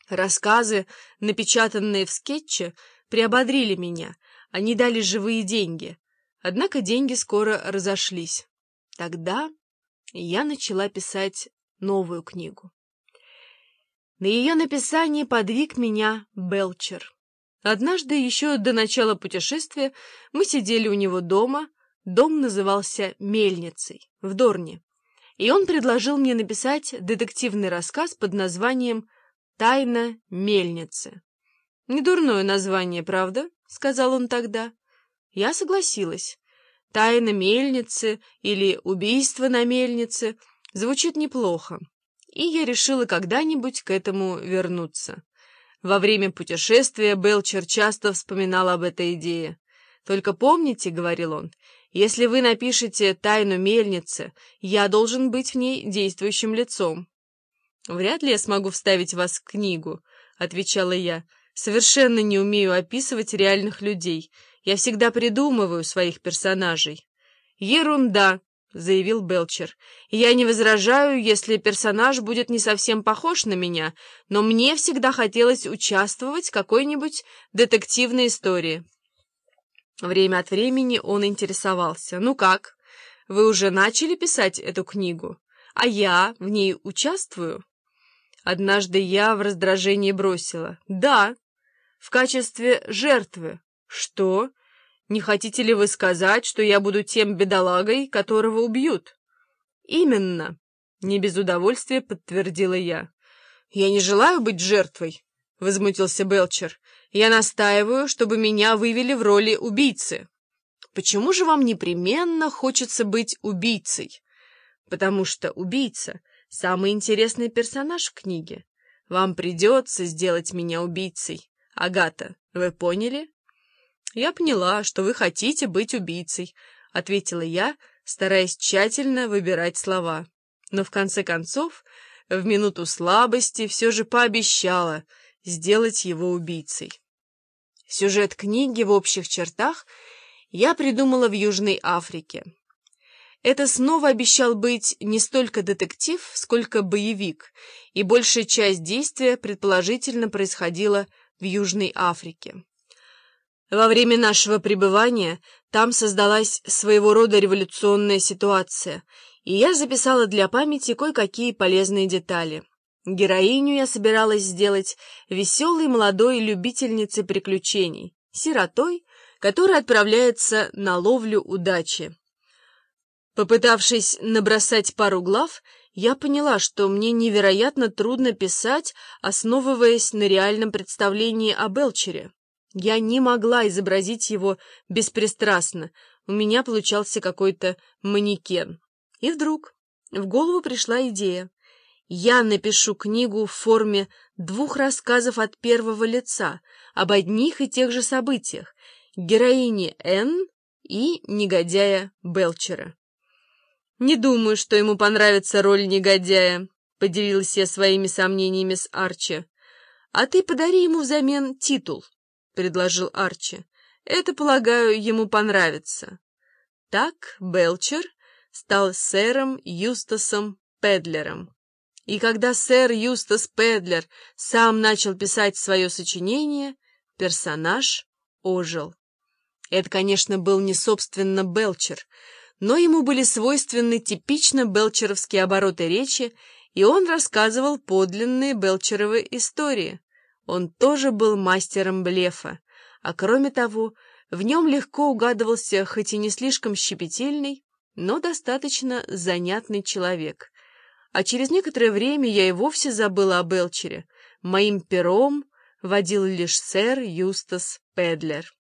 Рассказы, напечатанные в скетче, приободрили меня, они дали живые деньги. Однако деньги скоро разошлись. Тогда я начала писать новую книгу. На ее написание подвиг меня Белчер. Однажды, еще до начала путешествия, мы сидели у него дома, дом назывался «Мельницей» в Дорне, и он предложил мне написать детективный рассказ под названием «Тайна мельницы». «Недурное название, правда?» — сказал он тогда. Я согласилась. «Тайна мельницы» или «Убийство на мельнице» звучит неплохо, и я решила когда-нибудь к этому вернуться. Во время путешествия Белчер часто вспоминал об этой идее. «Только помните, — говорил он, — если вы напишете «Тайну мельницы», я должен быть в ней действующим лицом». «Вряд ли я смогу вставить вас в книгу», — отвечала я. «Совершенно не умею описывать реальных людей. Я всегда придумываю своих персонажей». «Ерунда», — заявил Белчер. «Я не возражаю, если персонаж будет не совсем похож на меня, но мне всегда хотелось участвовать в какой-нибудь детективной истории». Время от времени он интересовался. «Ну как, вы уже начали писать эту книгу? А я в ней участвую?» Однажды я в раздражении бросила: «Да, в качестве жертвы». «Что? Не хотите ли вы сказать, что я буду тем бедолагой, которого убьют?» «Именно», — не без удовольствия подтвердила я. «Я не желаю быть жертвой», — возмутился Белчер. «Я настаиваю, чтобы меня вывели в роли убийцы». «Почему же вам непременно хочется быть убийцей?» «Потому что убийца — самый интересный персонаж в книге. Вам придется сделать меня убийцей. Агата, вы поняли?» «Я поняла, что вы хотите быть убийцей», — ответила я, стараясь тщательно выбирать слова. Но в конце концов, в минуту слабости, все же пообещала сделать его убийцей. Сюжет книги в общих чертах я придумала в Южной Африке. Это снова обещал быть не столько детектив, сколько боевик, и большая часть действия предположительно происходила в Южной Африке. Во время нашего пребывания там создалась своего рода революционная ситуация, и я записала для памяти кое-какие полезные детали. Героиню я собиралась сделать веселой молодой любительницей приключений, сиротой, которая отправляется на ловлю удачи. Попытавшись набросать пару глав, я поняла, что мне невероятно трудно писать, основываясь на реальном представлении о Белчере. Я не могла изобразить его беспристрастно, у меня получался какой-то манекен. И вдруг в голову пришла идея. Я напишу книгу в форме 2 рассказов от первого лица об одних и тех же событиях, героине Энн и негодяя Белчера. «Не думаю, что ему понравится роль негодяя», — поделилась я своими сомнениями с Арчи. «А ты подари ему взамен титул», — предложил Арчи. «Это, полагаю, ему понравится». Так Белчер стал сэром Юстасом Педлером. И когда сэр Юстас Педлер сам начал писать свое сочинение, персонаж ожил. Это, конечно, был не собственно Белчер, но ему были свойственны типично белчеровские обороты речи, и он рассказывал подлинные белчеровы истории. Он тоже был мастером блефа, а кроме того, в нем легко угадывался хоть и не слишком щепетильный, но достаточно занятный человек. А через некоторое время я и вовсе забыла о Белчере. Моим пером водил лишь сэр Юстас Педлер.